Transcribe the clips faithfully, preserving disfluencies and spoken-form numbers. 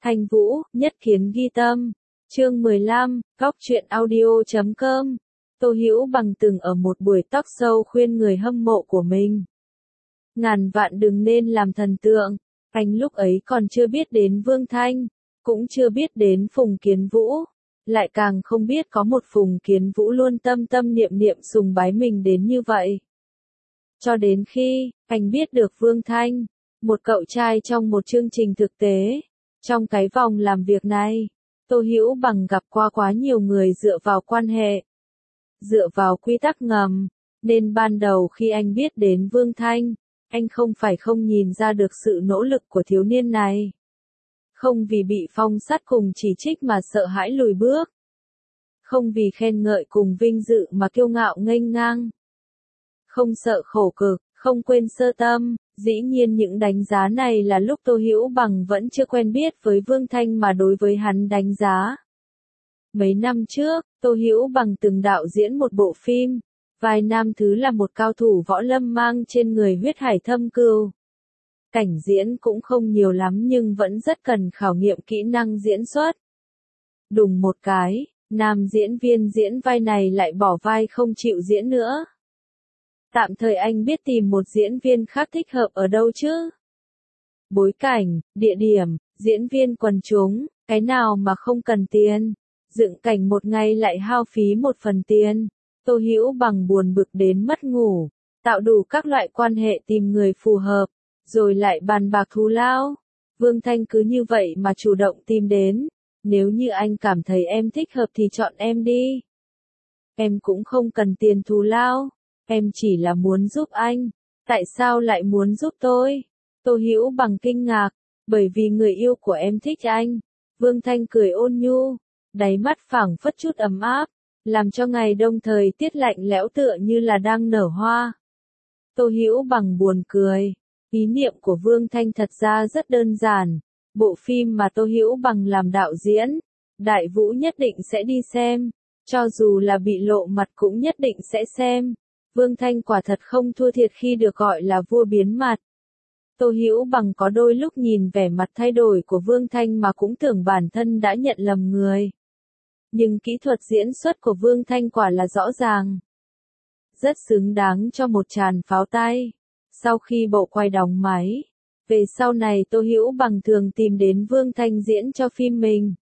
Thanh Vũ, Nhất Kiến Ghi Tâm. Chương mười lăm, góc truyện audio chấm com. Tô Hữu Bằng từng ở một buổi talk show khuyên người hâm mộ của mình. Ngàn vạn đừng nên làm thần tượng. Anh lúc ấy còn chưa biết đến Vương Thanh, cũng chưa biết đến Phùng Kiến Vũ, lại càng không biết có một Phùng Kiến Vũ luôn tâm tâm niệm niệm sùng bái mình đến như vậy. Cho đến khi, anh biết được Vương Thanh, một cậu trai trong một chương trình thực tế, trong cái vòng làm việc này, Tô Hữu Bằng gặp qua quá nhiều người dựa vào quan hệ, dựa vào quy tắc ngầm, nên ban đầu khi anh biết đến Vương Thanh, anh không phải không nhìn ra được sự nỗ lực của thiếu niên này. Không vì bị phong sát cùng chỉ trích mà sợ hãi lùi bước. Không vì khen ngợi cùng vinh dự mà kiêu ngạo nghênh ngang. Không sợ khổ cực, không quên sơ tâm. Dĩ nhiên những đánh giá này là lúc Tô Hữu Bằng vẫn chưa quen biết với Vương Thanh mà đối với hắn đánh giá. Mấy năm trước, Tô Hữu Bằng từng đạo diễn một bộ phim, vai nam thứ là một cao thủ võ lâm mang trên người huyết hải thâm cừu. Cảnh diễn cũng không nhiều lắm nhưng vẫn rất cần khảo nghiệm kỹ năng diễn xuất. Đùng một cái, nam diễn viên diễn vai này lại bỏ vai không chịu diễn nữa. Tạm thời anh biết tìm một diễn viên khác thích hợp ở đâu chứ? Bối cảnh, địa điểm, diễn viên quần chúng, cái nào mà không cần tiền? Dựng cảnh một ngày lại hao phí một phần tiền. Tô Hữu Bằng buồn bực đến mất ngủ, tạo đủ các loại quan hệ tìm người phù hợp, rồi lại bàn bạc thù lao. Vương Thanh cứ như vậy mà chủ động tìm đến. Nếu như anh cảm thấy em thích hợp thì chọn em đi. Em cũng không cần tiền thù lao. Em chỉ là muốn giúp anh. Tại sao lại muốn giúp tôi? Tô Hữu Bằng kinh ngạc. Bởi vì người yêu của em thích anh. Vương Thanh cười ôn nhu, đáy mắt phảng phất chút ấm áp, làm cho ngày đông thời tiết lạnh lẽo tựa như là đang nở hoa. Tô Hữu Bằng buồn cười. Ý niệm của Vương Thanh thật ra rất đơn giản. Bộ phim mà Tô Hữu Bằng làm đạo diễn, Đại Vũ nhất định sẽ đi xem. Cho dù là bị lộ mặt cũng nhất định sẽ xem. Vương Thanh quả thật không thua thiệt khi được gọi là vua biến mặt. Tô Hữu Bằng có đôi lúc nhìn vẻ mặt thay đổi của Vương Thanh mà cũng tưởng bản thân đã nhận lầm người. Nhưng kỹ thuật diễn xuất của Vương Thanh quả là rõ ràng. Rất xứng đáng cho một tràng pháo tay. Sau khi bộ quay đóng máy, về sau này Tô Hữu Bằng thường tìm đến Vương Thanh diễn cho phim mình.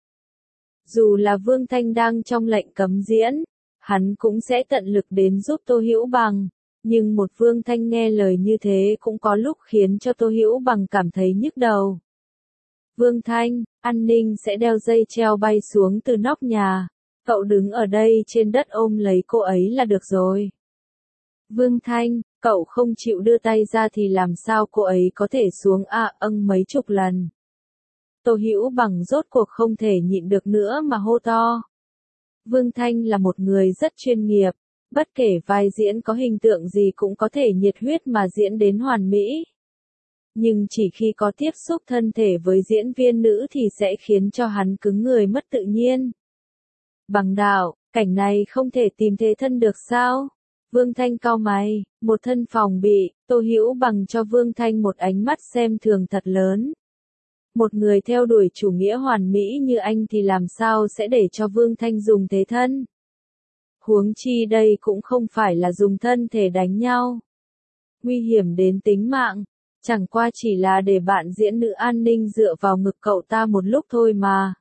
Dù là Vương Thanh đang trong lệnh cấm diễn, hắn cũng sẽ tận lực đến giúp Tô Hữu Bằng. Nhưng một Vương Thanh nghe lời như thế cũng có lúc khiến cho Tô Hữu Bằng cảm thấy nhức đầu. Vương Thanh, an ninh sẽ đeo dây treo bay xuống từ nóc nhà. Cậu đứng ở đây trên đất ôm lấy cô ấy là được rồi. Vương Thanh, cậu không chịu đưa tay ra thì làm sao cô ấy có thể xuống à âng mấy chục lần. Tô Hữu Bằng rốt cuộc không thể nhịn được nữa mà hô to. Vương Thanh là một người rất chuyên nghiệp, bất kể vai diễn có hình tượng gì cũng có thể nhiệt huyết mà diễn đến hoàn mỹ. Nhưng chỉ khi có tiếp xúc thân thể với diễn viên nữ thì sẽ khiến cho hắn cứng người mất tự nhiên. Bằng đạo, cảnh này không thể tìm thế thân được sao? Vương Thanh cau mày, một thân phòng bị, Tô Hữu Bằng cho Vương Thanh một ánh mắt xem thường thật lớn. Một người theo đuổi chủ nghĩa hoàn mỹ như anh thì làm sao sẽ để cho Vương Thanh dùng thế thân? Huống chi đây cũng không phải là dùng thân thể đánh nhau. Nguy hiểm đến tính mạng, chẳng qua chỉ là để bạn diễn nữ an ninh dựa vào ngực cậu ta một lúc thôi mà.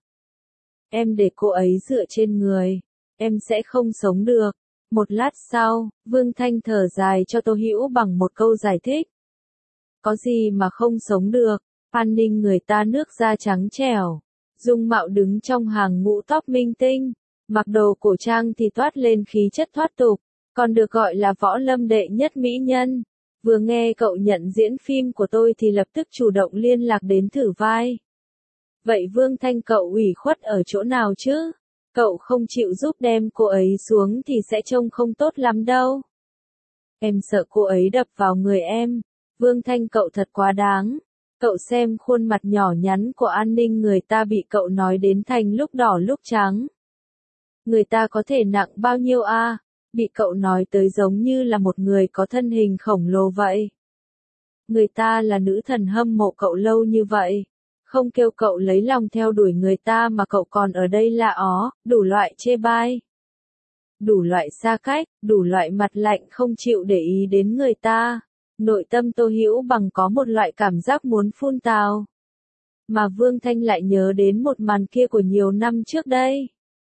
Em để cô ấy dựa trên người, em sẽ không sống được. Một lát sau, Vương Thanh thở dài cho Tô Hữu Bằng một câu giải thích. Có gì mà không sống được, an ninh người ta nước da trắng trẻo, dung mạo đứng trong hàng ngũ top minh tinh, mặc đồ cổ trang thì toát lên khí chất thoát tục, còn được gọi là võ lâm đệ nhất mỹ nhân. Vừa nghe cậu nhận diễn phim của tôi thì lập tức chủ động liên lạc đến thử vai. Vậy Vương Thanh cậu ủy khuất ở chỗ nào chứ? Cậu không chịu giúp đem cô ấy xuống thì sẽ trông không tốt lắm đâu. Em sợ cô ấy đập vào người em. Vương Thanh cậu thật quá đáng. Cậu xem khuôn mặt nhỏ nhắn của an ninh người ta bị cậu nói đến thành lúc đỏ lúc trắng. Người ta có thể nặng bao nhiêu a? À? Bị cậu nói tới giống như là một người có thân hình khổng lồ vậy. Người ta là nữ thần hâm mộ cậu lâu như vậy. Không kêu cậu lấy lòng theo đuổi người ta mà cậu còn ở đây là ó, đủ loại chê bai. Đủ loại xa cách, đủ loại mặt lạnh không chịu để ý đến người ta. Nội tâm Tô Hữu Bằng có một loại cảm giác muốn phun tào. Mà Vương Thanh lại nhớ đến một màn kia của nhiều năm trước đây.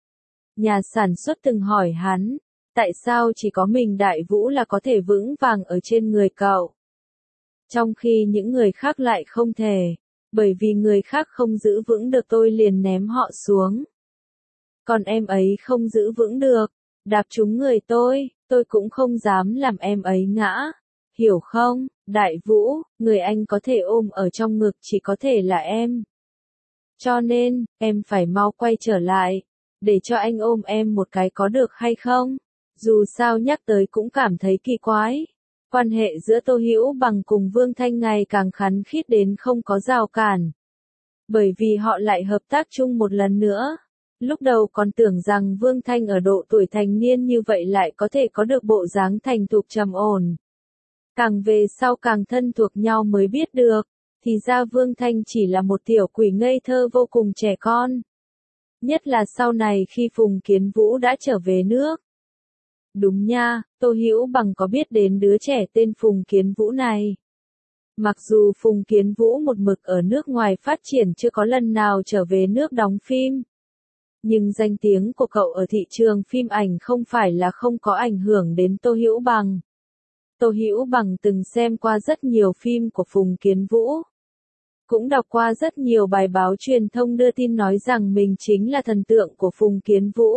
Nhà sản xuất từng hỏi hắn, tại sao chỉ có mình Đại Vũ là có thể vững vàng ở trên người cậu. Trong khi những người khác lại không thể, bởi vì người khác không giữ vững được tôi liền ném họ xuống. Còn em ấy không giữ vững được, đạp trúng người tôi, tôi cũng không dám làm em ấy ngã. Hiểu không, Đại Vũ, người anh có thể ôm ở trong ngực chỉ có thể là em. Cho nên, em phải mau quay trở lại, để cho anh ôm em một cái có được hay không? Dù sao nhắc tới cũng cảm thấy kỳ quái. Quan hệ giữa Tô Hữu Bằng cùng Vương Thanh ngày càng khăng khít đến không có rào cản. Bởi vì họ lại hợp tác chung một lần nữa. Lúc đầu còn tưởng rằng Vương Thanh ở độ tuổi thành niên như vậy lại có thể có được bộ dáng thành thục trầm ổn. Càng về sau càng thân thuộc nhau mới biết được, thì ra Vương Thanh chỉ là một tiểu quỷ ngây thơ vô cùng trẻ con. Nhất là sau này khi Phùng Kiến Vũ đã trở về nước. Đúng nha, Tô Hữu Bằng có biết đến đứa trẻ tên Phùng Kiến Vũ này. Mặc dù Phùng Kiến Vũ một mực ở nước ngoài phát triển chưa có lần nào trở về nước đóng phim. Nhưng danh tiếng của cậu ở thị trường phim ảnh không phải là không có ảnh hưởng đến Tô Hữu Bằng. Tô Hữu Bằng từng xem qua rất nhiều phim của Phùng Kiến Vũ. Cũng đọc qua rất nhiều bài báo truyền thông đưa tin nói rằng mình chính là thần tượng của Phùng Kiến Vũ.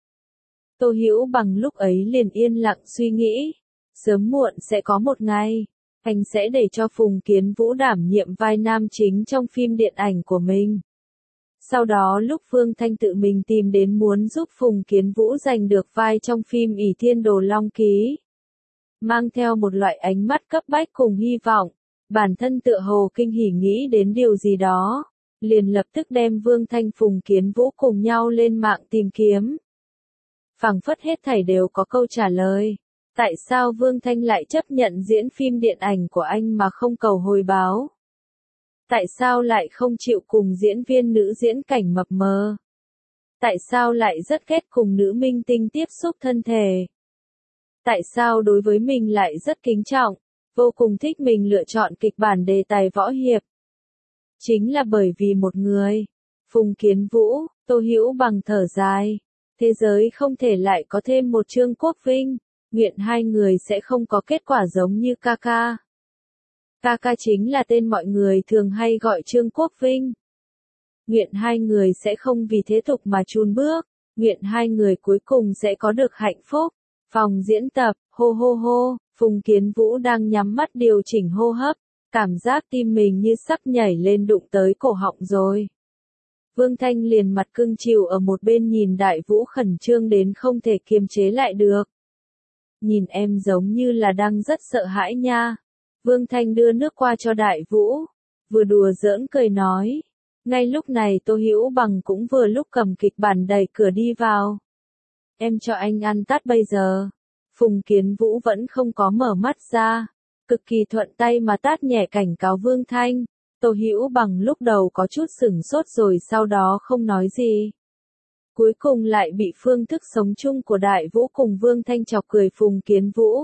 Tô Hữu Bằng lúc ấy liền yên lặng suy nghĩ, sớm muộn sẽ có một ngày, anh sẽ để cho Phùng Kiến Vũ đảm nhiệm vai nam chính trong phim điện ảnh của mình. Sau đó lúc Vương Thanh tự mình tìm đến muốn giúp Phùng Kiến Vũ giành được vai trong phim ỷ Thiên Đồ Long Ký. Mang theo một loại ánh mắt cấp bách cùng hy vọng, bản thân tựa hồ kinh hỉ nghĩ đến điều gì đó, liền lập tức đem Vương Thanh Phùng Kiến Vũ cùng nhau lên mạng tìm kiếm. Phảng phất hết thảy đều có câu trả lời. Tại sao Vương Thanh lại chấp nhận diễn phim điện ảnh của anh mà không cầu hồi báo? Tại sao lại không chịu cùng diễn viên nữ diễn cảnh mập mờ? Tại sao lại rất ghét cùng nữ minh tinh tiếp xúc thân thể? Tại sao đối với mình lại rất kính trọng, vô cùng thích mình lựa chọn kịch bản đề tài võ hiệp? Chính là bởi vì một người, Phùng Kiến Vũ. Tô Hữu Bằng thở dài. Thế giới không thể lại có thêm một Trương Quốc Vinh, nguyện hai người sẽ không có kết quả giống như Kaka. Kaka chính là tên mọi người thường hay gọi Trương Quốc Vinh. Nguyện hai người sẽ không vì thế tục mà chùn bước, nguyện hai người cuối cùng sẽ có được hạnh phúc. Phòng diễn tập, hô hô hô, Phùng Kiến Vũ đang nhắm mắt điều chỉnh hô hấp, cảm giác tim mình như sắp nhảy lên đụng tới cổ họng rồi. Vương Thanh liền mặt cưng chiều ở một bên nhìn Đại Vũ khẩn trương đến không thể kiềm chế lại được. Nhìn em giống như là đang rất sợ hãi nha. Vương Thanh đưa nước qua cho Đại Vũ, vừa đùa giỡn cười nói. Ngay lúc này Tô Hữu Bằng cũng vừa lúc cầm kịch bản đẩy cửa đi vào. Em cho anh ăn tát bây giờ. Phùng Kiến Vũ vẫn không có mở mắt ra, cực kỳ thuận tay mà tát nhẹ cảnh cáo Vương Thanh. Tô Hữu Bằng lúc đầu có chút sửng sốt rồi sau đó không nói gì. Cuối cùng lại bị phương thức sống chung của Đại Vũ cùng Vương Thanh chọc cười Phùng Kiến Vũ.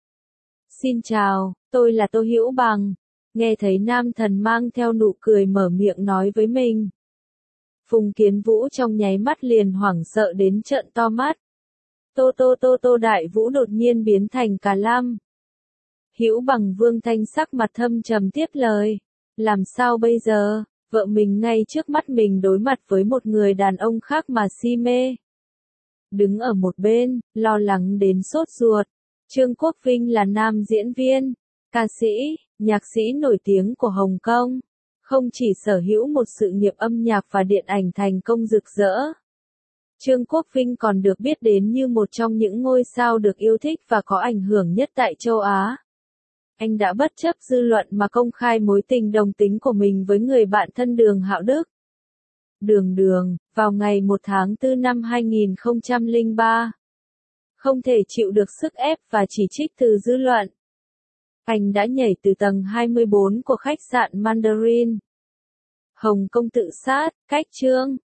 Xin chào, tôi là Tô Hữu Bằng. Nghe thấy nam thần mang theo nụ cười mở miệng nói với mình. Phùng Kiến Vũ trong nháy mắt liền hoảng sợ đến trợn to mắt. Tô tô tô tô Đại Vũ đột nhiên biến thành cà lam. Hữu Bằng Vương Thanh sắc mặt thâm trầm tiếp lời. Làm sao bây giờ, vợ mình ngay trước mắt mình đối mặt với một người đàn ông khác mà si mê. Đứng ở một bên, lo lắng đến sốt ruột. Trương Quốc Vinh là nam diễn viên, ca sĩ, nhạc sĩ nổi tiếng của Hồng Kông. Không chỉ sở hữu một sự nghiệp âm nhạc và điện ảnh thành công rực rỡ. Trương Quốc Vinh còn được biết đến như một trong những ngôi sao được yêu thích và có ảnh hưởng nhất tại châu Á. Anh đã bất chấp dư luận mà công khai mối tình đồng tính của mình với người bạn thân Đường Hạo Đức. Đường Đường, vào ngày một tháng tư năm hai nghìn không trăm lẻ ba. Không thể chịu được sức ép và chỉ trích từ dư luận. Anh đã nhảy từ tầng hai mươi bốn của khách sạn Mandarin Hồng Kông tự sát, cách chương.